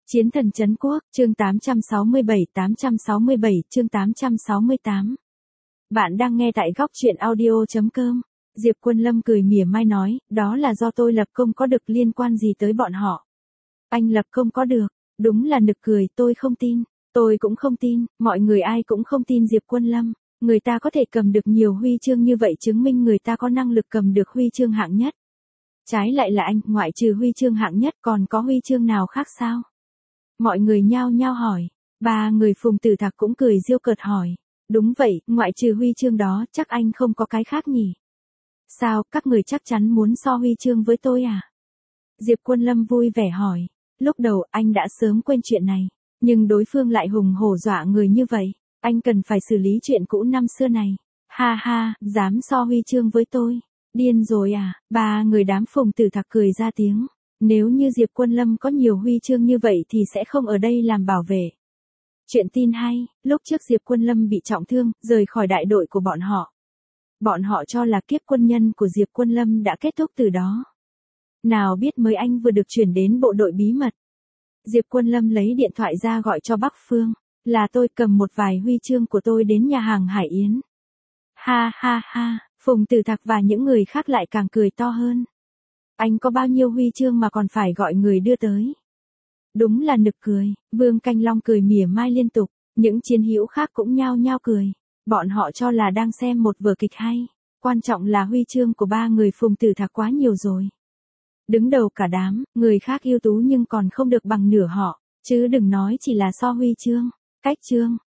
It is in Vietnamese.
Chiến thần trấn quốc, chương 867, chương 868. Bạn đang nghe tại góc truyện audio.com. Diệp Quân Lâm cười mỉa mai nói, đó là do tôi lập công có được, liên quan gì tới bọn họ. Anh lập công có được, đúng là nực cười, tôi không tin, tôi cũng không tin, mọi người ai cũng không tin Diệp Quân Lâm. Người ta có thể cầm được nhiều huy chương như vậy chứng minh người ta có năng lực cầm được huy chương hạng nhất. Trái lại là anh, ngoại trừ huy chương hạng nhất còn có huy chương nào khác sao? Mọi người nhao nhao hỏi. Ba người Phùng Tử Thạc cũng cười giễu cợt hỏi. Đúng vậy, ngoại trừ huy chương đó, chắc anh không có cái khác nhỉ? Sao, các người chắc chắn muốn so huy chương với tôi à? Diệp Quân Lâm vui vẻ hỏi. Lúc đầu anh đã sớm quên chuyện này, nhưng đối phương lại hùng hổ dọa người như vậy, anh cần phải xử lý chuyện cũ năm xưa này. Ha ha, dám so huy chương với tôi? Điên rồi à? Ba người đám Phùng Tử Thạc cười ra tiếng. Nếu như Diệp Quân Lâm có nhiều huy chương như vậy thì sẽ không ở đây làm bảo vệ. Chuyện tin hay, lúc trước Diệp Quân Lâm bị trọng thương, rời khỏi đại đội của bọn họ. Bọn họ cho là kiếp quân nhân của Diệp Quân Lâm đã kết thúc từ đó. Nào biết mới anh vừa được chuyển đến bộ đội bí mật. Diệp Quân Lâm lấy điện thoại ra gọi cho Bắc Phương, là tôi cầm một vài huy chương của tôi đến nhà hàng Hải Yến. Ha ha ha, Phùng Tử Thạc và những người khác lại càng cười to hơn. Anh có bao nhiêu huy chương mà còn phải gọi người đưa tới? Đúng là nực cười, Vương Canh Long cười mỉa mai liên tục, những chiến hữu khác cũng nhao nhao cười. Bọn họ cho là đang xem một vở kịch hay, quan trọng là huy chương của ba người Phùng Tử Thạc quá nhiều rồi. Đứng đầu cả đám, người khác ưu tú nhưng còn không được bằng nửa họ, chứ đừng nói chỉ là so huy chương, cách chương.